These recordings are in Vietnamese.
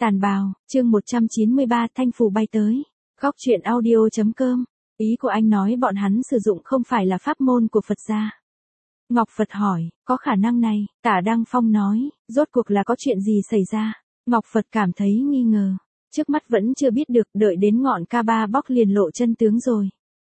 Tàn bào, chương 193 thanh phù bay tới. Góc truyện audio.com. Ý của anh nói bọn hắn sử dụng không phải là pháp môn của Phật gia. Ngọc Phật hỏi, có khả năng này, Tả Đăng Phong nói, rốt cuộc là có chuyện gì xảy ra. Ngọc Phật cảm thấy nghi ngờ. Trước mắt vẫn chưa biết được, đợi đến ngọn K3 bóc liền lộ chân tướng rồi.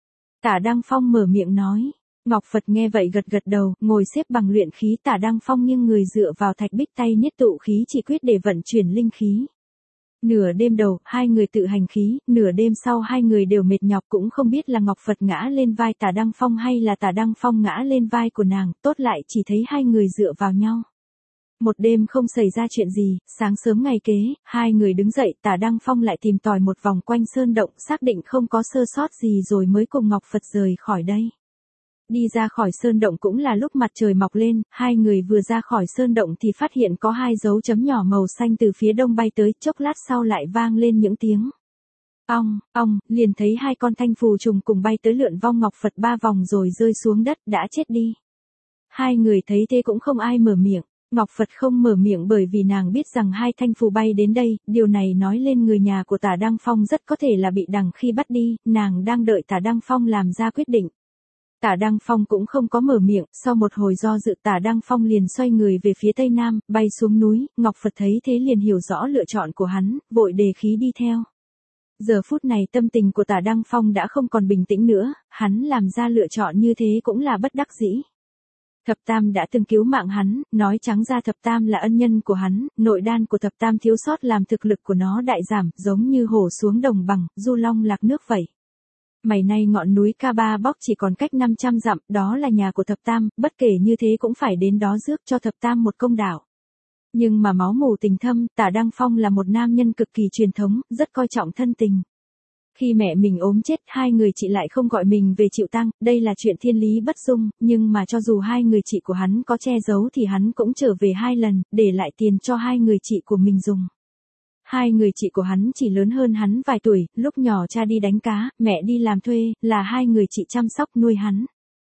Tả Đăng Phong mở miệng nói. Ngọc Phật nghe vậy gật gật đầu, ngồi xếp bằng luyện khí. Tả Đăng Phong nghiêng người dựa vào thạch bích, tay niết tụ khí chỉ quyết để vận chuyển linh khí. Nửa đêm đầu, hai người tự hành khí, nửa đêm sau hai người đều mệt nhọc, cũng không biết là Ngọc Phật ngã lên vai Tả Đăng Phong hay là Tả Đăng Phong ngã lên vai của nàng, tốt lại chỉ thấy hai người dựa vào nhau. Một đêm không xảy ra chuyện gì, sáng sớm ngày kế, hai người đứng dậy, Tả Đăng Phong lại tìm tòi một vòng quanh sơn động, xác định không có sơ sót gì rồi mới cùng Ngọc Phật rời khỏi đây. Đi ra khỏi sơn động cũng là lúc mặt trời mọc lên, hai người vừa ra khỏi sơn động thì phát hiện có hai dấu chấm nhỏ màu xanh từ phía đông bay tới, chốc lát sau lại vang lên những tiếng ong, ong, liền thấy hai con thanh phù trùng cùng bay tới lượn vong Ngọc Phật ba vòng rồi rơi xuống đất, đã chết đi. Hai người thấy thế cũng không ai mở miệng. Ngọc Phật không mở miệng bởi vì nàng biết rằng hai thanh phù bay đến đây, điều này nói lên người nhà của Tả Đăng Phong rất có thể là bị đằng khi bắt đi, nàng đang đợi Tả Đăng Phong làm ra quyết định. Tả Đăng Phong cũng không có mở miệng, sau một hồi do dự Tả Đăng Phong liền xoay người về phía tây nam, bay xuống núi. Ngọc Phật thấy thế liền hiểu rõ lựa chọn của hắn, vội đề khí đi theo. Giờ phút này tâm tình của Tả Đăng Phong đã không còn bình tĩnh nữa, hắn làm ra lựa chọn như thế cũng là bất đắc dĩ. Thập Tam đã từng cứu mạng hắn, nói trắng ra Thập Tam là ân nhân của hắn, nội đan của Thập Tam thiếu sót làm thực lực của nó đại giảm, giống như hổ xuống đồng bằng, du long lạc nước vậy. Mày nay ngọn núi K3 bóc chỉ còn cách 500 dặm, đó là nhà của Thập Tam, bất kể như thế cũng phải đến đó rước cho Thập Tam một công đạo. Nhưng mà máu mủ tình thâm, Tả Đăng Phong là một nam nhân cực kỳ truyền thống, rất coi trọng thân tình. Khi mẹ mình ốm chết, hai người chị lại không gọi mình về chịu tang, đây là chuyện thiên lý bất dung, nhưng mà cho dù hai người chị của hắn có che giấu thì hắn cũng trở về 2 lần, để lại tiền cho hai người chị của mình dùng. Hai người chị của hắn chỉ lớn hơn hắn vài tuổi, lúc nhỏ cha đi đánh cá, mẹ đi làm thuê, là hai người chị chăm sóc nuôi hắn.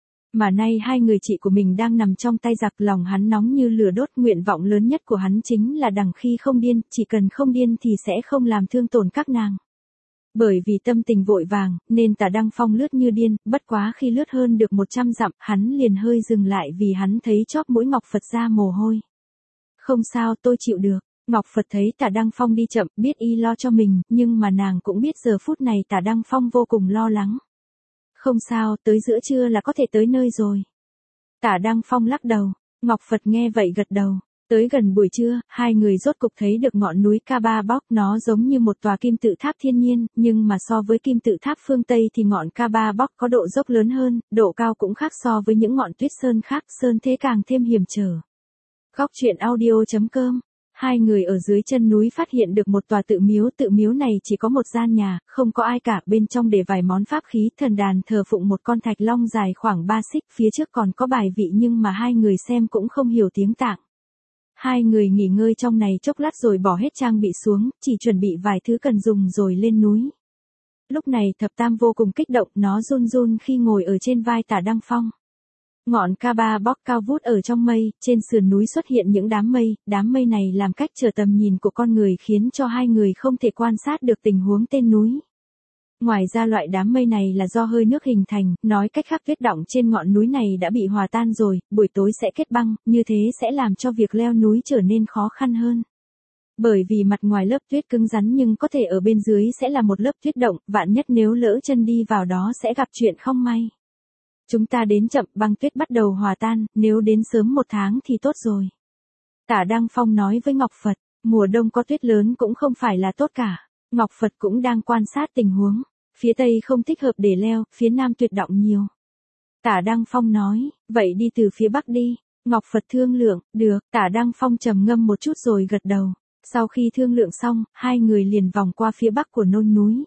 Mà nay hai người chị của mình đang nằm trong tay giặc, lòng hắn nóng như lửa đốt, nguyện vọng lớn nhất của hắn chính là đằng khi không điên, chỉ cần không điên thì sẽ không làm thương tổn các nàng. Bởi vì tâm tình vội vàng, nên Tả Đăng Phong lướt như điên, bất quá khi lướt hơn được 100 dặm, hắn liền hơi dừng lại vì hắn thấy chóp mũi Ngọc Phật ra mồ hôi. Không sao, tôi chịu được. Ngọc Phật thấy Tả Đăng Phong đi chậm, biết y lo cho mình, nhưng mà nàng cũng biết giờ phút này Tả Đăng Phong vô cùng lo lắng. Không sao, tới giữa trưa là có thể tới nơi rồi. Tả Đăng Phong lắc đầu. Ngọc Phật nghe vậy gật đầu. Tới gần buổi trưa, hai người rốt cục thấy được ngọn núi K3 bóc, nó giống như một tòa kim tự tháp thiên nhiên, nhưng mà so với kim tự tháp phương Tây thì ngọn K3 bóc có độ dốc lớn hơn, độ cao cũng khác so với những ngọn tuyết sơn khác, sơn thế càng thêm hiểm trở. Góc truyện audio.com. Hai người ở dưới chân núi phát hiện được một tòa tự miếu này chỉ có một gian nhà, không có ai cả, bên trong để vài món pháp khí, thần đàn thờ phụng một con thạch long dài khoảng 3 xích, phía trước còn có bài vị nhưng mà hai người xem cũng không hiểu tiếng Tạng. Hai người nghỉ ngơi trong này chốc lát rồi bỏ hết trang bị xuống, chỉ chuẩn bị vài thứ cần dùng rồi lên núi. Lúc này Thập Tam vô cùng kích động, nó run run khi ngồi ở trên vai Tả Đăng Phong. Ngọn K3 bóc cao vút ở trong mây, trên sườn núi xuất hiện những đám mây này làm cách trở tầm nhìn của con người khiến cho hai người không thể quan sát được tình huống tên núi. Ngoài ra loại đám mây này là do hơi nước hình thành, nói cách khác tuyết đọng trên ngọn núi này đã bị hòa tan rồi, buổi tối sẽ kết băng, như thế sẽ làm cho việc leo núi trở nên khó khăn hơn. Bởi vì mặt ngoài lớp tuyết cứng rắn nhưng có thể ở bên dưới sẽ là một lớp tuyết động, vạn nhất nếu lỡ chân đi vào đó sẽ gặp chuyện không may. Chúng ta đến chậm, băng tuyết bắt đầu hòa tan, nếu đến sớm 1 tháng thì tốt rồi. Tả Đăng Phong nói với Ngọc Phật, mùa đông có tuyết lớn cũng không phải là tốt cả. Ngọc Phật cũng đang quan sát tình huống. Phía Tây không thích hợp để leo, phía Nam tuyệt động nhiều. Tả Đăng Phong nói, vậy đi từ phía Bắc đi. Ngọc Phật thương lượng, được. Tả Đăng Phong trầm ngâm một chút rồi gật đầu. Sau khi thương lượng xong, hai người liền vòng qua phía Bắc của nôn núi.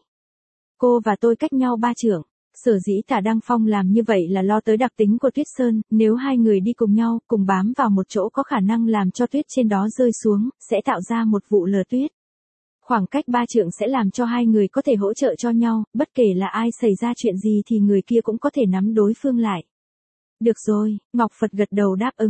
Cô và tôi cách nhau 3 trượng. Sở dĩ Tả Đăng Phong làm như vậy là lo tới đặc tính của tuyết sơn, nếu hai người đi cùng nhau, cùng bám vào một chỗ có khả năng làm cho tuyết trên đó rơi xuống, sẽ tạo ra một vụ lở tuyết. Khoảng cách 3 trượng sẽ làm cho hai người có thể hỗ trợ cho nhau, bất kể là ai xảy ra chuyện gì thì người kia cũng có thể nắm đối phương lại. Được rồi, Ngọc Phật gật đầu đáp ứng.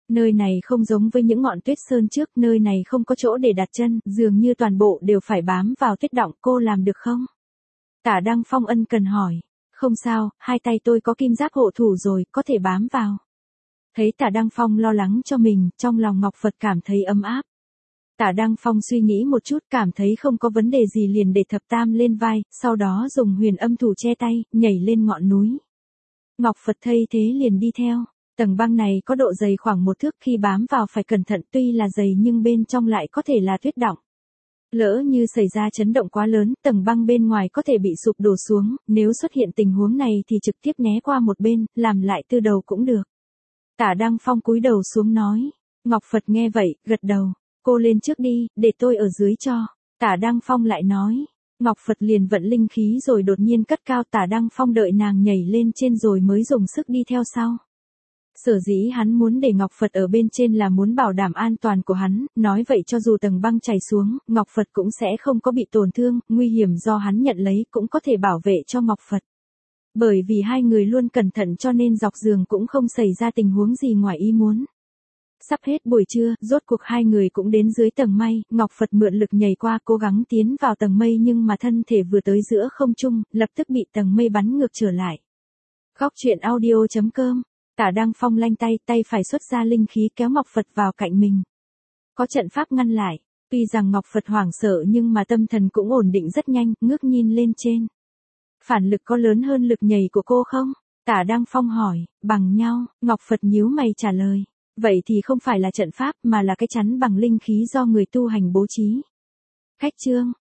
Nơi này không giống với những ngọn tuyết sơn trước, nơi này không có chỗ để đặt chân, dường như toàn bộ đều phải bám vào tuyết đọng, cô làm được không? Tả Đăng Phong ân cần hỏi. Không sao, hai tay tôi có kim giáp hộ thủ rồi, có thể bám vào. Thấy Tả Đăng Phong lo lắng cho mình, trong lòng Ngọc Phật cảm thấy ấm áp. Tả Đăng Phong suy nghĩ một chút, cảm thấy không có vấn đề gì liền để thập tam lên vai, sau đó dùng huyền âm thủ che tay, nhảy lên ngọn núi. Ngọc Phật thấy thế liền đi theo. Tầng băng này có độ dày khoảng 1 thước, khi bám vào phải cẩn thận, tuy là dày nhưng bên trong lại có thể là tuyết đọng. Lỡ như xảy ra chấn động quá lớn, tầng băng bên ngoài có thể bị sụp đổ xuống, nếu xuất hiện tình huống này thì trực tiếp né qua một bên, làm lại từ đầu cũng được. Tả Đăng Phong cúi đầu xuống nói. Ngọc Phật nghe vậy, gật đầu. Cô lên trước đi, để tôi ở dưới cho. Tả Đăng Phong lại nói. Ngọc Phật liền vận linh khí rồi đột nhiên cất cao, Tả Đăng Phong đợi nàng nhảy lên trên rồi mới dùng sức đi theo sau. Sở dĩ hắn muốn để Ngọc Phật ở bên trên là muốn bảo đảm an toàn của hắn, nói vậy cho dù tầng băng chảy xuống, Ngọc Phật cũng sẽ không có bị tổn thương, nguy hiểm do hắn nhận lấy cũng có thể bảo vệ cho Ngọc Phật. Bởi vì hai người luôn cẩn thận cho nên dọc giường cũng không xảy ra tình huống gì ngoài ý muốn. Sắp hết buổi trưa, rốt cuộc hai người cũng đến dưới tầng mây, Ngọc Phật mượn lực nhảy qua cố gắng tiến vào tầng mây nhưng mà thân thể vừa tới giữa không trung, lập tức bị tầng mây bắn ngược trở lại. Góc truyện audio.com. Tả Đăng Phong lanh tay, tay phải xuất ra linh khí kéo Ngọc Phật vào cạnh mình. Có trận pháp ngăn lại, tuy rằng Ngọc Phật hoảng sợ nhưng mà tâm thần cũng ổn định rất nhanh, ngước nhìn lên trên. Phản lực có lớn hơn lực nhảy của cô không? Tả Đăng Phong hỏi. Bằng nhau, Ngọc Phật nhíu mày trả lời. Vậy thì không phải là trận pháp mà là cái chắn bằng linh khí do người tu hành bố trí. Khách chương.